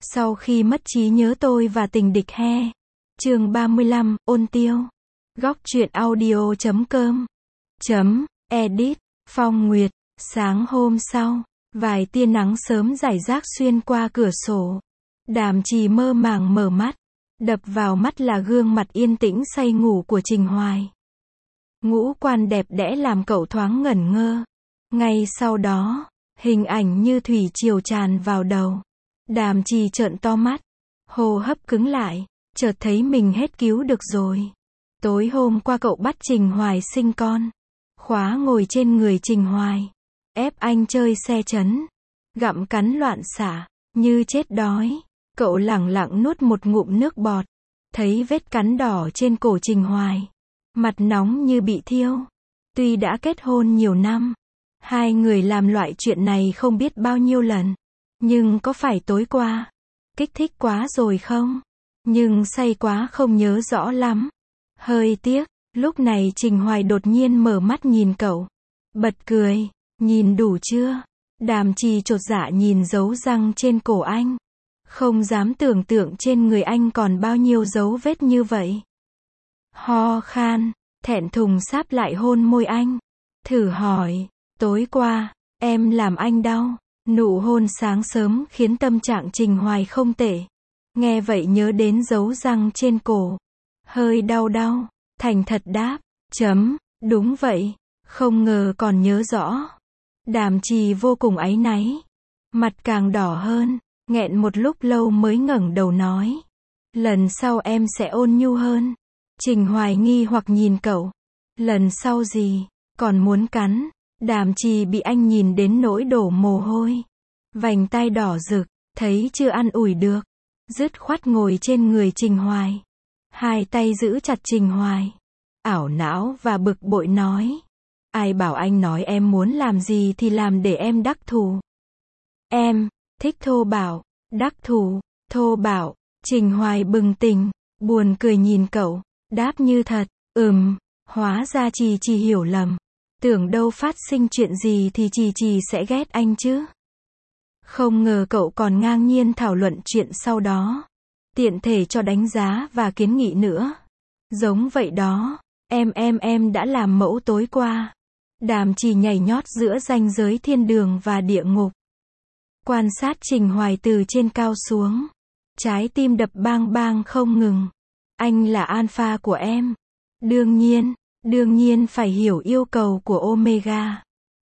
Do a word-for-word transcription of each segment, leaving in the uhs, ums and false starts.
Sau khi mất trí nhớ tôi và tình địch he. Chương ba mươi lăm, ôn tiêu. Góc truyện audio chấm com. Chấm, edit, Phong Nguyệt. Sáng hôm sau, vài tia nắng sớm rải rác xuyên qua cửa sổ. Đàm Trì mơ màng mở mắt. Đập vào mắt là gương mặt yên tĩnh say ngủ của Trình Hoài. Ngũ quan đẹp đẽ làm cậu thoáng ngẩn ngơ. Ngay sau đó, hình ảnh như thủy triều tràn vào đầu. Đàm Trì trợn to mắt, hô hấp cứng lại, chợt thấy mình hết cứu được rồi. Tối hôm qua cậu bắt Trình Hoài sinh con, khóa ngồi trên người Trình Hoài, ép anh chơi xe chấn, gặm cắn loạn xả, như chết đói. Cậu lẳng lặng nuốt một ngụm nước bọt, thấy vết cắn đỏ trên cổ Trình Hoài, mặt nóng như bị thiêu. Tuy đã kết hôn nhiều năm, hai người làm loại chuyện này không biết bao nhiêu lần, nhưng có phải tối qua kích thích quá rồi không? Nhưng say quá không nhớ rõ lắm. Hơi tiếc, lúc này Trình Hoài đột nhiên mở mắt nhìn cậu, bật cười, nhìn đủ chưa? Đàm Trì chột dạ nhìn dấu răng trên cổ anh, không dám tưởng tượng trên người anh còn bao nhiêu dấu vết như vậy. Ho khan, thẹn thùng sáp lại hôn môi anh, thử hỏi, tối qua, em làm anh đau? Nụ hôn sáng sớm khiến tâm trạng Trình Hoài không tệ. Nghe vậy nhớ đến dấu răng trên cổ, hơi đau đau, thành thật đáp, chấm, đúng vậy, không ngờ còn nhớ rõ. Đàm Trì vô cùng áy náy, mặt càng đỏ hơn, nghẹn một lúc lâu mới ngẩng đầu nói, lần sau em sẽ ôn nhu hơn. Trình Hoài nghi hoặc nhìn cậu, lần sau gì, còn muốn cắn. Đàm Trì bị anh nhìn đến nỗi đổ mồ hôi, vành tai đỏ rực, thấy chưa ăn ủi được, dứt khoát ngồi trên người Trình Hoài, hai tay giữ chặt Trình Hoài, ảo não và bực bội nói, ai bảo anh nói em muốn làm gì thì làm để em đắc thù. Em thích thô bạo, đắc thù, thô bạo. Trình Hoài bừng tỉnh, buồn cười nhìn cậu, đáp như thật, ừm, hóa ra Trì Trì hiểu lầm. Tưởng đâu phát sinh chuyện gì thì Trì Trì sẽ ghét anh chứ. Không ngờ cậu còn ngang nhiên thảo luận chuyện sau đó, tiện thể cho đánh giá và kiến nghị nữa. Giống vậy đó, em em em đã làm mẫu tối qua. Đàm Trì nhảy nhót giữa ranh giới thiên đường và địa ngục. Quan sát Trình Hoài từ trên cao xuống, trái tim đập bang bang không ngừng. Anh là alpha của em. Đương nhiên, đương nhiên phải hiểu yêu cầu của Omega. À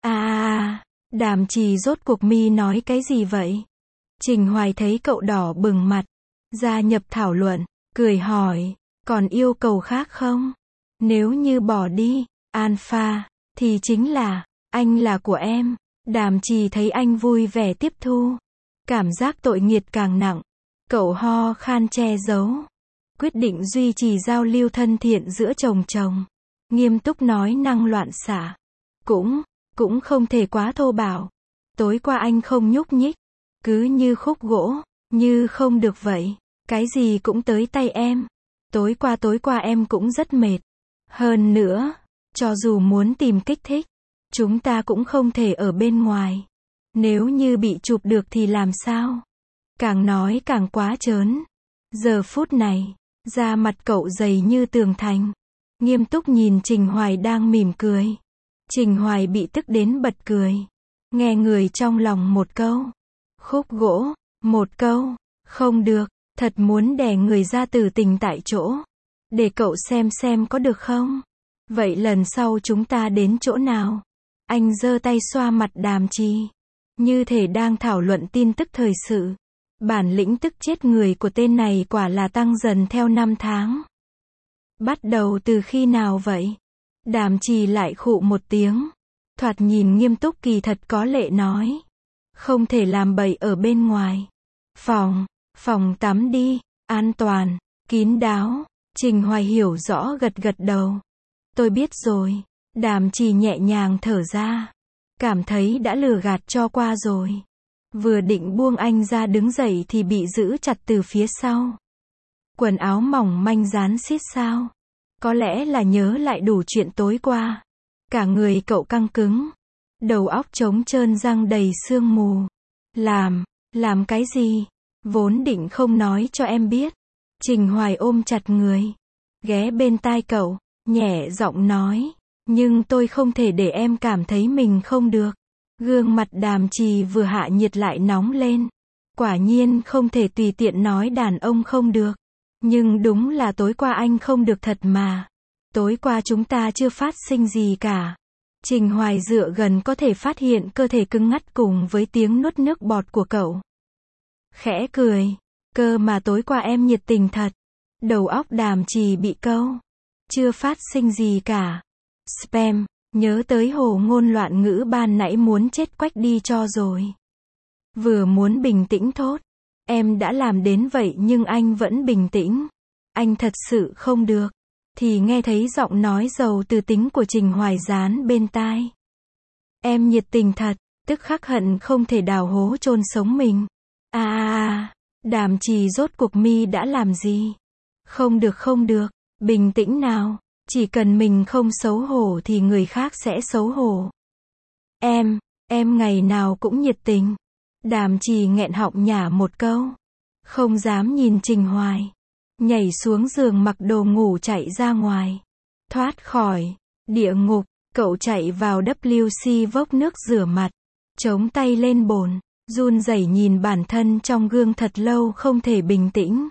à à, Đàm Trì rốt cuộc mi nói cái gì vậy? Trình Hoài thấy cậu đỏ bừng mặt, gia nhập thảo luận, cười hỏi, còn yêu cầu khác không? Nếu như bỏ đi, alpha, thì chính là, anh là của em. Đàm Trì thấy anh vui vẻ tiếp thu, cảm giác tội nghiệt càng nặng, cậu ho khan che giấu, quyết định duy trì giao lưu thân thiện giữa chồng chồng. Nghiêm túc nói năng loạn xả, cũng, cũng không thể quá thô bạo. Tối qua anh không nhúc nhích, cứ như khúc gỗ, như không được vậy, cái gì cũng tới tay em. Tối qua tối qua em cũng rất mệt. Hơn nữa, cho dù muốn tìm kích thích, chúng ta cũng không thể ở bên ngoài. Nếu như bị chụp được thì làm sao? Càng nói càng quá trớn. Giờ phút này, da mặt cậu dày như tường thành, nghiêm túc nhìn Trình Hoài đang mỉm cười. Trình Hoài bị tức đến bật cười, nghe người trong lòng một câu, khúc gỗ, một câu, không được, thật muốn đè người ra tử tình tại chỗ. Để cậu xem xem có được không? Vậy lần sau chúng ta đến chỗ nào? Anh giơ tay xoa mặt Đàm Trì, như thể đang thảo luận tin tức thời sự. Bản lĩnh tức chết người của tên này quả là tăng dần theo năm tháng. Bắt đầu từ khi nào vậy? Đàm Trì lại khụ một tiếng, thoạt nhìn nghiêm túc kỳ thật có lệ nói, không thể làm bậy ở bên ngoài. Phòng, phòng tắm đi, an toàn, kín đáo. Trình Hoài hiểu rõ gật gật đầu. Tôi biết rồi. Đàm Trì nhẹ nhàng thở ra, cảm thấy đã lừa gạt cho qua rồi. Vừa định buông anh ra đứng dậy thì bị giữ chặt từ phía sau. Quần áo mỏng manh dán xít sao? Có lẽ là nhớ lại đủ chuyện tối qua. Cả người cậu căng cứng, đầu óc trống trơn, răng đầy sương mù. Làm, làm cái gì? Vốn định không nói cho em biết. Trình Hoài ôm chặt người, ghé bên tai cậu, nhẹ giọng nói, nhưng tôi không thể để em cảm thấy mình không được. Gương mặt Đàm Trì vừa hạ nhiệt lại nóng lên. Quả nhiên không thể tùy tiện nói đàn ông không được. Nhưng đúng là tối qua anh không được thật mà. Tối qua chúng ta chưa phát sinh gì cả. Trình Hoài dựa gần có thể phát hiện cơ thể cứng ngắt cùng với tiếng nuốt nước bọt của cậu. Khẽ cười, cơ mà tối qua em nhiệt tình thật. Đầu óc Đàm Trì bị câu. Chưa phát sinh gì cả. Spam, nhớ tới hồ ngôn loạn ngữ ban nãy muốn chết quách đi cho rồi. Vừa muốn bình tĩnh thốt. Em đã làm đến vậy nhưng anh vẫn bình tĩnh. Anh thật sự không được. Thì nghe thấy giọng nói giàu từ tính của Trình Hoài dán bên tai. Em nhiệt tình thật, tức khắc hận không thể đào hố chôn sống mình. À à à, Đàm Trì rốt cuộc mi đã làm gì? Không được không được, bình tĩnh nào, chỉ cần mình không xấu hổ thì người khác sẽ xấu hổ. Em, em ngày nào cũng nhiệt tình. Đàm Trì nghẹn họng nhả một câu. Không dám nhìn Trình Hoài. Nhảy xuống giường mặc đồ ngủ chạy ra ngoài. Thoát khỏi địa ngục, cậu chạy vào vê kép xê vốc nước rửa mặt. Chống tay lên bồn, run rẩy nhìn bản thân trong gương thật lâu không thể bình tĩnh.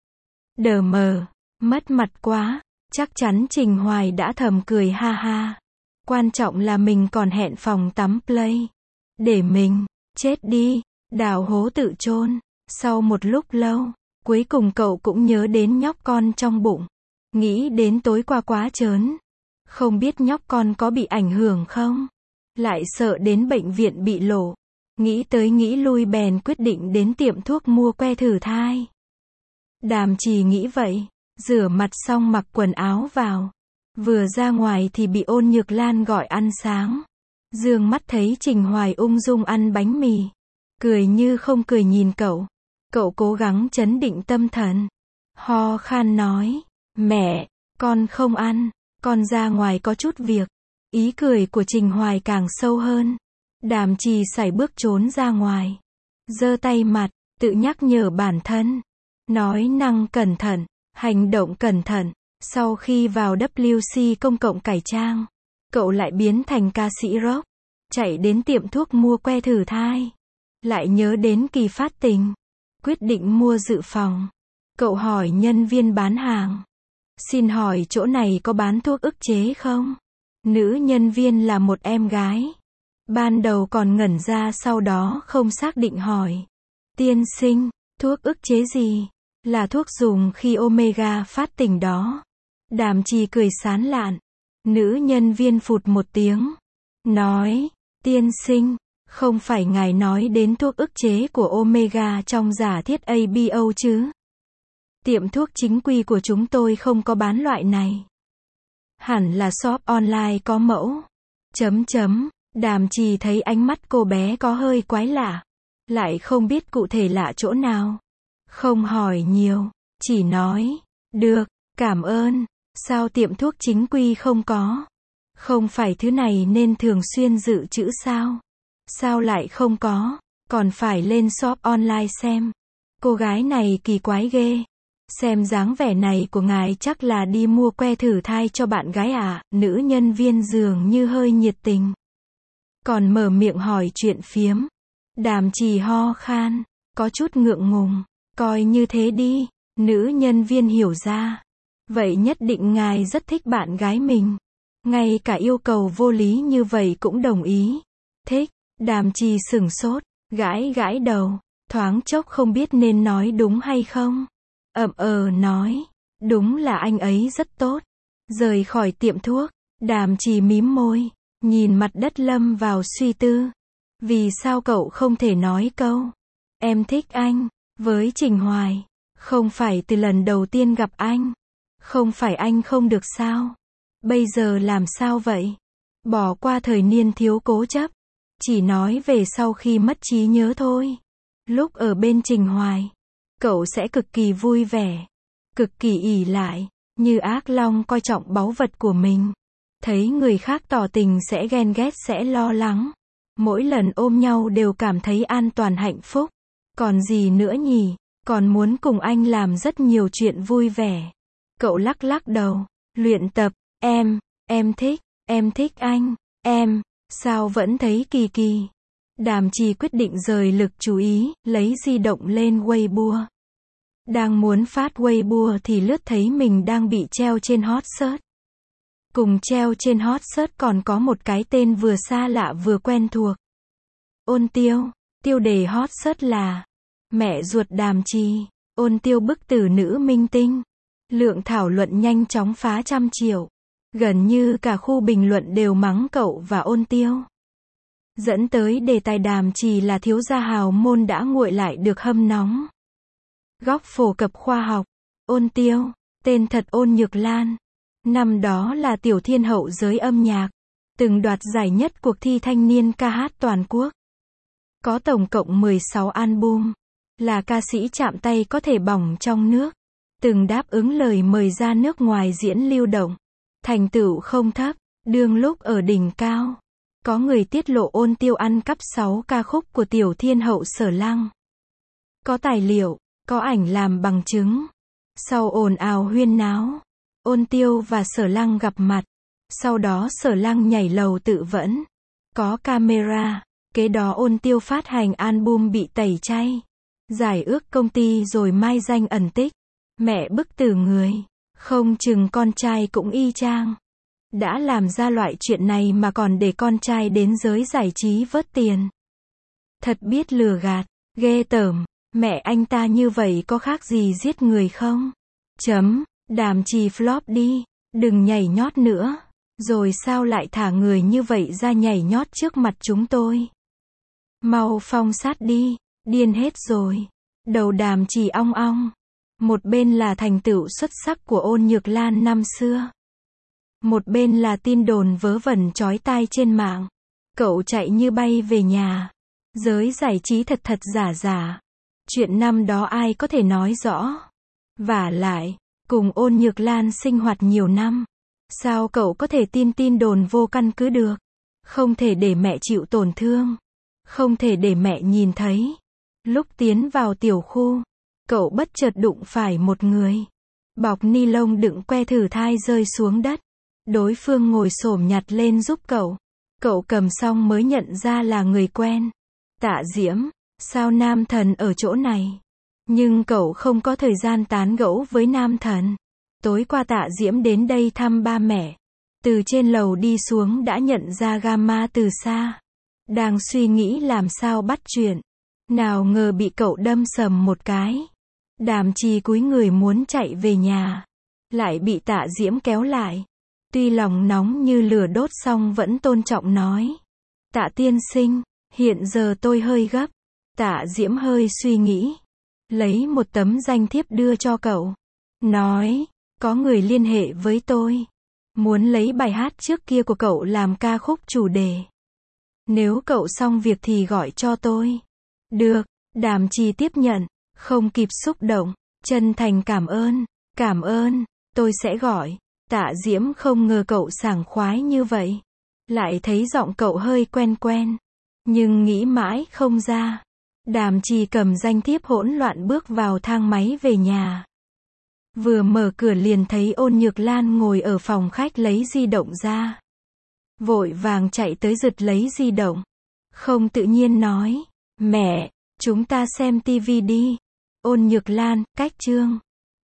Đờ mờ, mất mặt quá, chắc chắn Trình Hoài đã thầm cười ha ha. Quan trọng là mình còn hẹn phòng tắm play. Để mình, chết đi, đào hố tự chôn. Sau một lúc lâu, cuối cùng cậu cũng nhớ đến nhóc con trong bụng. Nghĩ đến tối qua quá chớn. Không biết nhóc con có bị ảnh hưởng không? Lại sợ đến bệnh viện bị lộ. Nghĩ tới nghĩ lui bèn quyết định đến tiệm thuốc mua que thử thai. Đàm Trì nghĩ vậy. Rửa mặt xong mặc quần áo vào. Vừa ra ngoài thì bị Ôn Nhược Lan gọi ăn sáng. Dương mắt thấy Trình Hoài ung dung ăn bánh mì. Cười như không cười nhìn cậu. Cậu cố gắng trấn định tâm thần. Ho khan nói. Mẹ, con không ăn. Con ra ngoài có chút việc. Ý cười của Trình Hoài càng sâu hơn. Đàm Trì sải bước trốn ra ngoài. Giơ tay mặt, tự nhắc nhở bản thân. Nói năng cẩn thận, hành động cẩn thận. Sau khi vào vê kép xê công cộng cải trang, cậu lại biến thành ca sĩ rock. Chạy đến tiệm thuốc mua que thử thai. Lại nhớ đến kỳ phát tình. Quyết định mua dự phòng. Cậu hỏi nhân viên bán hàng. Xin hỏi chỗ này có bán thuốc ức chế không? Nữ nhân viên là một em gái. Ban đầu còn ngẩn ra sau đó không xác định hỏi. Tiên sinh, thuốc ức chế gì? Là thuốc dùng khi Omega phát tình đó. Đàm Trì cười sán lạn. Nữ nhân viên phụt một tiếng. Nói, tiên sinh, không phải ngài nói đến thuốc ức chế của Omega trong giả thiết a bê o chứ? Tiệm thuốc chính quy của chúng tôi không có bán loại này. Hẳn là shop online có mẫu. Chấm chấm, Đàm Trì thấy ánh mắt cô bé có hơi quái lạ. Lại không biết cụ thể lạ chỗ nào. Không hỏi nhiều, chỉ nói, được, cảm ơn, sao tiệm thuốc chính quy không có? Không phải thứ này nên thường xuyên dự trữ sao? Sao lại không có, còn phải lên shop online xem. Cô gái này kỳ quái ghê. Xem dáng vẻ này của ngài chắc là đi mua que thử thai cho bạn gái à? Nữ nhân viên dường như hơi nhiệt tình. Còn mở miệng hỏi chuyện phiếm. Đàm Trì ho khan, có chút ngượng ngùng. Coi như thế đi, nữ nhân viên hiểu ra. Vậy nhất định ngài rất thích bạn gái mình. Ngay cả yêu cầu vô lý như vậy cũng đồng ý. Thích, Đàm Trì sửng sốt, gãi gãi đầu, thoáng chốc không biết nên nói đúng hay không. Ậm ờ nói, đúng là anh ấy rất tốt. Rời khỏi tiệm thuốc, Đàm Trì mím môi, nhìn mặt đất lâm vào suy tư. Vì sao cậu không thể nói câu, em thích anh, với Trình Hoài? Không phải từ lần đầu tiên gặp anh. Không phải anh không được sao? Bây giờ làm sao vậy? Bỏ qua thời niên thiếu cố chấp. Chỉ nói về sau khi mất trí nhớ thôi. Lúc ở bên Trình Hoài, cậu sẽ cực kỳ vui vẻ, cực kỳ ỷ lại, như ác long coi trọng báu vật của mình. Thấy người khác tỏ tình sẽ ghen ghét sẽ lo lắng. Mỗi lần ôm nhau đều cảm thấy an toàn hạnh phúc. Còn gì nữa nhỉ? Còn muốn cùng anh làm rất nhiều chuyện vui vẻ. Cậu lắc lắc đầu. Luyện tập, em, em thích, em thích anh, em, sao vẫn thấy kỳ kỳ. Đàm Trì quyết định rời lực chú ý, lấy di động lên Weibo. Đang muốn phát Weibo thì lướt thấy mình đang bị treo trên hot search. Cùng treo trên hot search còn có một cái tên vừa xa lạ vừa quen thuộc. Ôn Tiêu, tiêu đề hot search là mẹ ruột Đàm Trì, Ôn Tiêu bức tử nữ minh tinh. Lượng thảo luận nhanh chóng phá trăm triệu. Gần như cả khu bình luận đều mắng cậu và Ôn Tiêu. Dẫn tới đề tài Đàm Trì là thiếu gia hào môn đã nguội lại được hâm nóng. Góc phổ cập khoa học. Ôn Tiêu, tên thật Ôn Nhược Lan. Năm đó là tiểu thiên hậu giới âm nhạc. Từng đoạt giải nhất cuộc thi thanh niên ca hát toàn quốc. Có tổng cộng mười sáu album. Là ca sĩ chạm tay có thể bỏng trong nước. Từng đáp ứng lời mời ra nước ngoài diễn lưu động. Thành tựu không thấp, đương lúc ở đỉnh cao. Có người tiết lộ Ôn Tiêu ăn cắp sáu ca khúc của tiểu thiên hậu Sở Lăng. Có tài liệu, có ảnh làm bằng chứng. Sau ồn ào huyên náo, Ôn Tiêu và Sở Lăng gặp mặt. Sau đó Sở Lăng nhảy lầu tự vẫn. Có camera, kế đó Ôn Tiêu phát hành album bị tẩy chay. Giải ước công ty rồi mai danh ẩn tích. Mẹ bức tử người, không chừng con trai cũng y chang. Đã làm ra loại chuyện này mà còn để con trai đến giới giải trí vớt tiền. Thật biết lừa gạt, ghê tởm, mẹ anh ta như vậy có khác gì giết người không? Chấm, Đàm Trì flop đi, đừng nhảy nhót nữa. Rồi sao lại thả người như vậy ra nhảy nhót trước mặt chúng tôi? Mau phong sát đi, điên hết rồi. Đầu Đàm Trì ong ong. Một bên là thành tựu xuất sắc của Ôn Nhược Lan năm xưa. Một bên là tin đồn vớ vẩn chói tai trên mạng. Cậu chạy như bay về nhà. Giới giải trí thật thật giả giả. Chuyện năm đó ai có thể nói rõ. Vả lại, cùng Ôn Nhược Lan sinh hoạt nhiều năm. Sao cậu có thể tin tin đồn vô căn cứ được? Không thể để mẹ chịu tổn thương. Không thể để mẹ nhìn thấy. Lúc tiến vào tiểu khu, cậu bất chợt đụng phải một người. Bọc ni lông đựng que thử thai rơi xuống đất. Đối phương ngồi xổm nhặt lên giúp cậu. Cậu cầm xong mới nhận ra là người quen. Tạ Diễm, sao Nam Thần ở chỗ này? Nhưng cậu không có thời gian tán gẫu với Nam Thần. Tối qua Tạ Diễm đến đây thăm ba mẹ. Từ trên lầu đi xuống đã nhận ra Gamma từ xa. Đang suy nghĩ làm sao bắt chuyện. Nào ngờ bị cậu đâm sầm một cái. Đàm Trì cúi người muốn chạy về nhà. Lại bị Tạ Diễm kéo lại. Tuy lòng nóng như lửa đốt song vẫn tôn trọng nói. Tạ tiên sinh, hiện giờ tôi hơi gấp. Tạ Diễm hơi suy nghĩ. Lấy một tấm danh thiếp đưa cho cậu. Nói, có người liên hệ với tôi. Muốn lấy bài hát trước kia của cậu làm ca khúc chủ đề. Nếu cậu xong việc thì gọi cho tôi. Được, Đàm Trì tiếp nhận. Không kịp xúc động. Chân thành cảm ơn. Cảm ơn, tôi sẽ gọi. Tạ Diễm không ngờ cậu sảng khoái như vậy. Lại thấy giọng cậu hơi quen quen. Nhưng nghĩ mãi không ra. Đàm Trì cầm danh thiếp hỗn loạn bước vào thang máy về nhà. Vừa mở cửa liền thấy Ôn Nhược Lan ngồi ở phòng khách lấy di động ra. Vội vàng chạy tới giật lấy di động. Không tự nhiên nói. Mẹ, chúng ta xem tivi đi. Ôn Nhược Lan, cách chương.